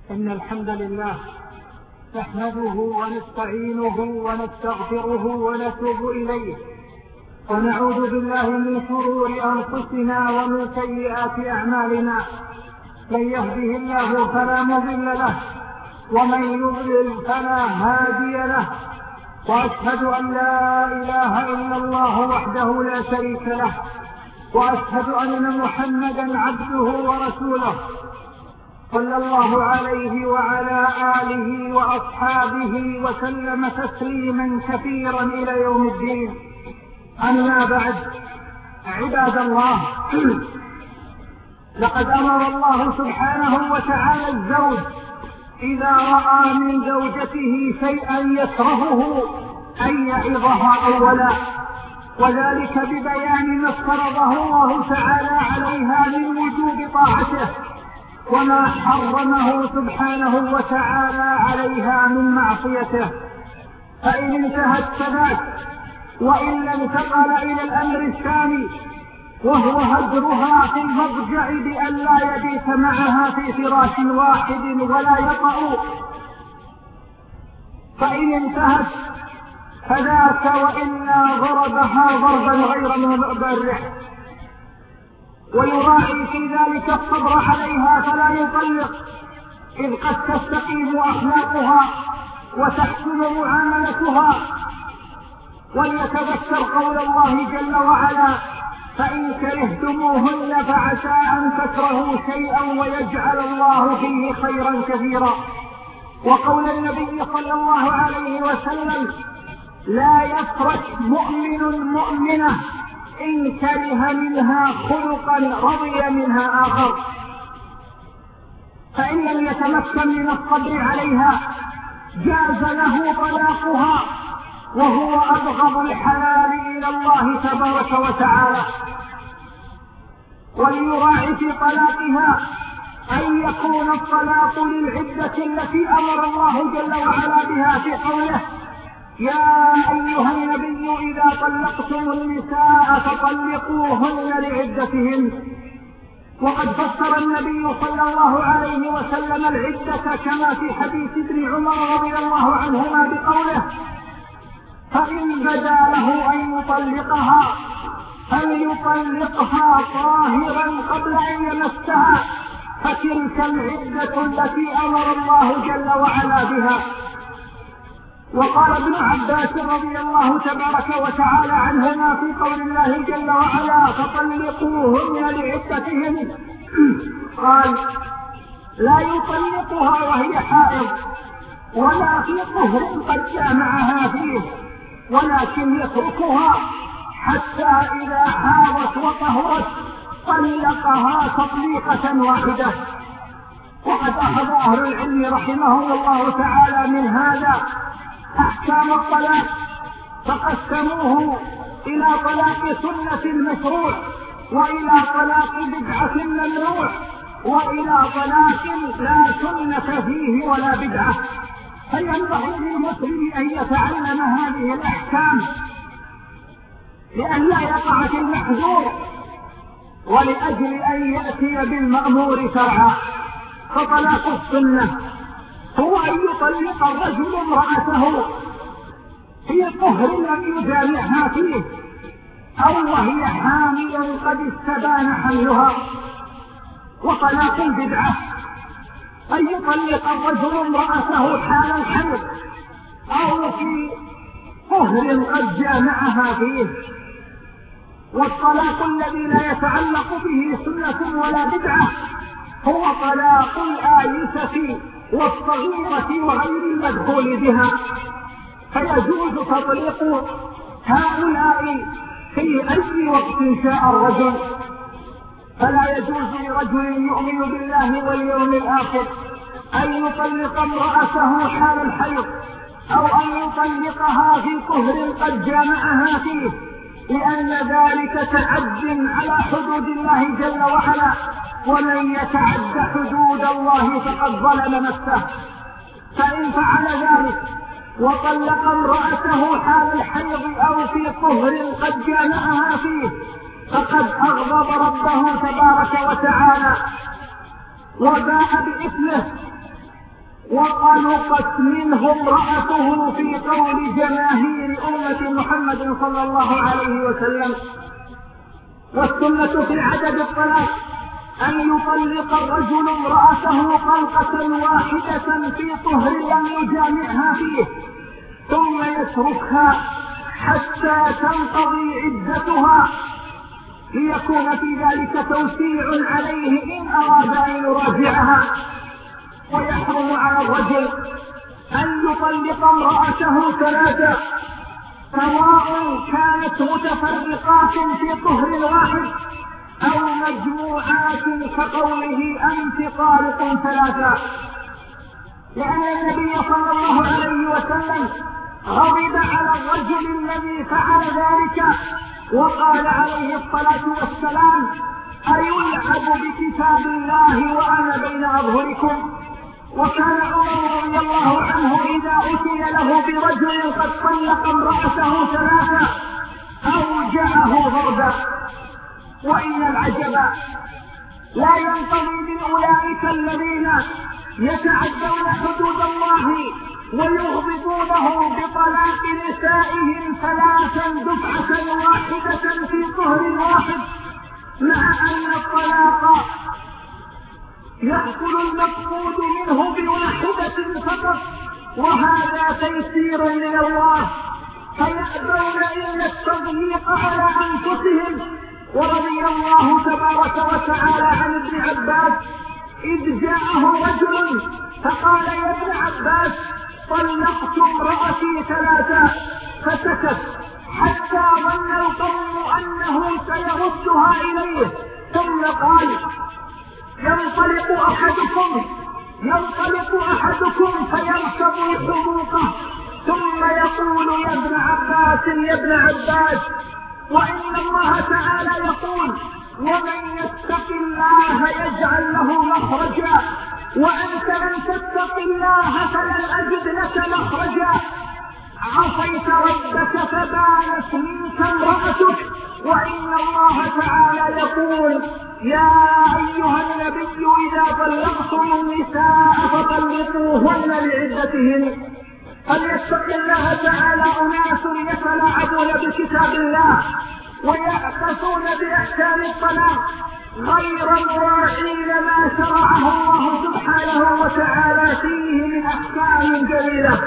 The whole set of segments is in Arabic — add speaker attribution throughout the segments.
Speaker 1: إن الحمد لله نحمده ونستعينه ونستغفره ونتوب إليه، ونعوذ بالله من شرور أنفسنا ومن سيئات أعمالنا. من يهده الله فلا مضل له، ومن يضلل فلا هادي له، وأشهد أن لا إله إلا الله وحده لا شريك له، وأشهد أن محمدا عبده ورسوله صلى الله عليه وعلى آله وأصحابه وسلم تسليما كثيرا إلى يوم الدين. أما بعد، عباد الله، لقد أمر الله سبحانه وتعالى الزوج إذا رأى من زوجته شيئا يكرهه أن يعظها أولا، وذلك ببيان ما افترضه الله تعالى عليها من وجوب طاعته، وما حرمه سبحانه وتعالى عليها من معصيته. فإن انتهت كذاك وإن انتقل إلى الأمر الثاني، وهو هجرها في المضجع بأن لا يبيت معها في فراش واحد ولا يطأ، فإن انتهت فذاك، وإلا ضربها ضربا غير مبرح، ويراعي في ذلك الصبر عليها فلا يطلق، إذ قد تستقيم أخلاقها وتحسن معاملتها. وليتذكر قول الله جل وعلا: فإن كرهتموهن فعسى أن تكرهوا شيئا ويجعل الله فيه خيرا كثيرا. وقول النبي صلى الله عليه وسلم: لا يفرق مؤمن مؤمنة إن كره منها خلقا رضي منها آخر. فإن لم يتمكن من الصبر عليها جاز له طلاقها، وهو أبغض الحلال إلى الله تبارك وتعالى. وليراعي في طلاقها أن يكون الطلاق للعدة التي أمر الله جل وعلا بها في قوله: يا أيها النبي إذا طلقتم النساء فطلقوهن لعدتهن. وقد فسر النبي صلى الله عليه وسلم العدة كما في حديث ابن عمر رضي الله عنهما بقوله: فإن بدا له أن يطلقها فليطلقها طاهرا قبل أن يمسها، فتلك العدة التي أمر الله جل وعلا بها. وقال ابن عباس رضي الله تبارك وتعالى عنهما في قول الله جل وعلا: فطلقوهن لعدتهن، قال: لا يطلقها وهي حائض ولا في طهر قد جامعها فيه، ولكن يتركها حتى إذا حاضت وطهرت طلقها تطليقة واحدة. وقد أخذ أهل العلم رحمهم الله تعالى من هذا أحكام الطلاق، فقسموه إلى طلاق سنة مشروع، وإلى طلاق بدعة ممنوع، وإلى طلاق لا سنة فيه ولا بدعة. فينبغي للمسلم أن يتعلم هذه الأحكام لئلا يقع في المحذور، ولأجل أن يأتي بالمأمور شرعا. فطلاق السنة هو أن يطلق الرجل امرأته في طهر لم يجامعها فيه، أو وهي حامل قد استبان حملها. وطلاق البدعة أن يطلق الرجل امرأته حال الحمل أو في طهر قد جامعها فيه. والطلاق الذي لا يتعلق به سنة ولا بدعة هو طلاق الآيسة والصغيرة وغير المدخول بها، فيجوز تطليق هؤلاء في أي وقت شاء الرجل. فلا يجوز لرجل يؤمن بالله واليوم الآخر أن يطلق امرأته حال الحيض، أو أن يطلقها في طهر قد جامعها فيه، لأن ذلك تعد على حدود الله جل وعلا، ومن يتعد حدود الله فقد ظلم نفسه. فإن فعل ذلك وطلق امرأته حال الحيض أو في طهر قد جامعها فيه فقد أغضب ربه تبارك وتعالى وباء بإثمه، وقلقت منه امرأته في قول جماهير أمة محمد صلى الله عليه وسلم. والسنة في عدد الطلاق أن يطلق الرجل امرأته طلقة واحدة في طهر لم يجامعها فيه، ثم يتركها حتى تنقضي عدتها، ليكون في ذلك توسيع عليه إن أراد أن يراجعها. ويحرم على الرجل أن يطلق امرأته ثلاثة، سواء كانت متفرقات في طهر واحد أو مجموعات كقوله أنت طالق ثلاثة، لأن النبي صلى الله عليه وسلم غضب على الرجل الذي فعل ذلك، وقال عليه الصلاة والسلام: أيلعب بكتاب الله وأنا بين أظهركم؟ وكان عمر رضي الله عنه إذا أتي له برجل قد طلق امرأته ثلاثة أوجعه ضربا. وإن العجب لا ينطوي من أولئك الذين يتعدون حدود الله ويغضبونه بطلاق نسائهم ثلاثا دفعة واحدة في طهر واحد، مع أن الطلاق يحصل المقصود منه بواحدة فقط، وهذا تيسير من الله، فيأبون إلا التضييق على أنفسهم. ورضي الله تبارك وتعالى عن ابن عباس إذ جاءه رجل فقال: يا ابن عباس، طلقت امرأتي ثلاثة، فسكت حتى ظن القوم أنه سيردها إليه، ثم قال: ينطلق أحدكم فيركب حقوقه، ثم يقول: يا ابن عباس، وإن الله تعالى يقول: ومن يتق الله يجعل له مخرجا، وأنت لم تتق الله فلن أجد لك مخرجا، عصيت ربك فبانت منك امرأتك، وإن الله تعالى يقول: يا أيها النبي إذا طلقتم النساء فطلقوهن لعدتهن. فليتق الله تعالى أناس يتلاعبون بكتاب الله ويعكسون بأحكام الطلاق غير مراعين ما شرعه الله سبحانه وتعالى فيه من أحكام جليلة.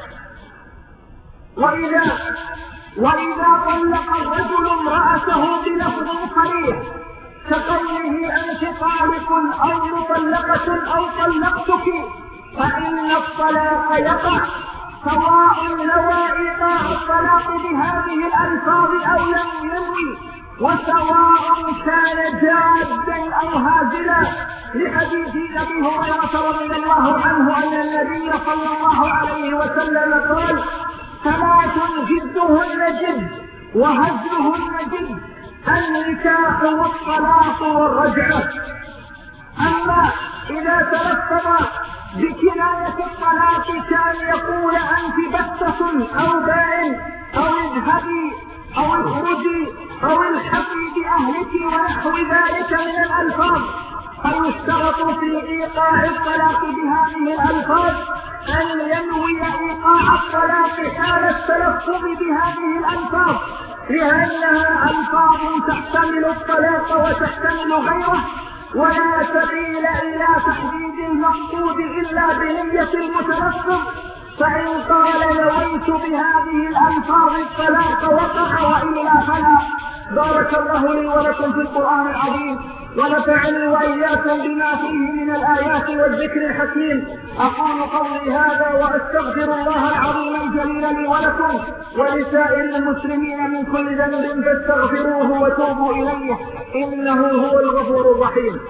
Speaker 1: وإذا طلق الرجل امرأته بلفظ صريح كقوله أنت طالق أو مطلقة أو طلقتك، فإن الطلاق يقع، سواء نوى إيقاع الطلاق بهذه الألفاظ أو لم ينوي، وسواء كان جادا أو هازلا، لحديث أبي هريرة رضي الله عنه أن النبي صلى الله عليه وسلم قال: ثلاث جدهن جد وهزلهن جد، النكاح والطلاق والرجعة. أما إذا تلفظ بكناية الطلاق كان يقول أنت بتة أو باين أو اذهبي أو اخرجي أو الحقي بأهلك ونحو ذلك من الألفاظ، فيشترط في إيقاع الطلاق بهذه الألفاظ أن ينوي إيقاع الطلاق حال التلفظ بهذه الألفاظ، لأنها ألفاظ تحتمل الطلاق وتحتمل غيره، ولا سبيل إلى تحديد المقصود إلا بنية المتلفظ. فإن قال نويت بهذه الألفاظ الطلاق وقع، وإلا فلا. بارك الله لي ولكم في القرآن العظيم، ونفعني وإياكم بما فيه من الآيات والذكر الحكيم. أقول قولي هذا وأستغفر الله العظيم الجليل لي ولكم ولسائر المسلمين من كل ذنب، فاستغفروه وتوبوا إليه، إنه هو الغفور الرحيم.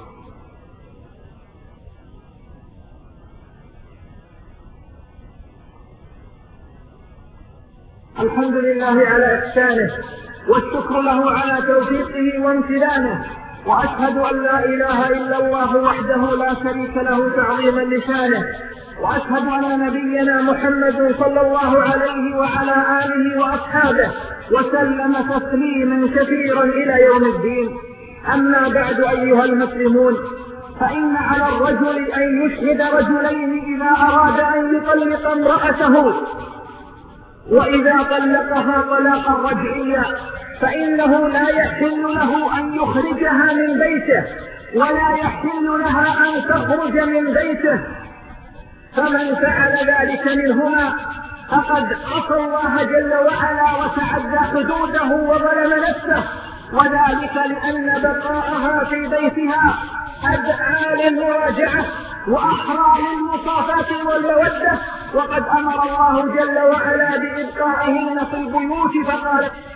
Speaker 1: الحمد لله على إحسانه، والشكر له على توفيقه وامتنانه، وأشهد أن لا إله إلا الله وحده لا شريك له تعظيما لشانه، وأشهد أن نبينا محمد صلى الله عليه وعلى آله وأصحابه وسلم تسليما كثيرا إلى يوم الدين. أما بعد أيها المسلمون، فإن على الرجل أن يشهد رجلين إذا أراد أن يطلق امرأته، وإذا طلقها طلاقا رجعيا فإنه لا يحل له أن يخرجها من بيته ولا يحل لها أن تخرج من بيته. فمن فعل ذلك منهما فقد عصى الله جل وعلا وتعدى حدوده وظلم نفسه، وذلك لأن بقاءها في بيتها أدعى للمراجعة وأحرى للمصافاة والمودة، وقد أمر الله جل وعلا بإبقائهن في البيوت فقال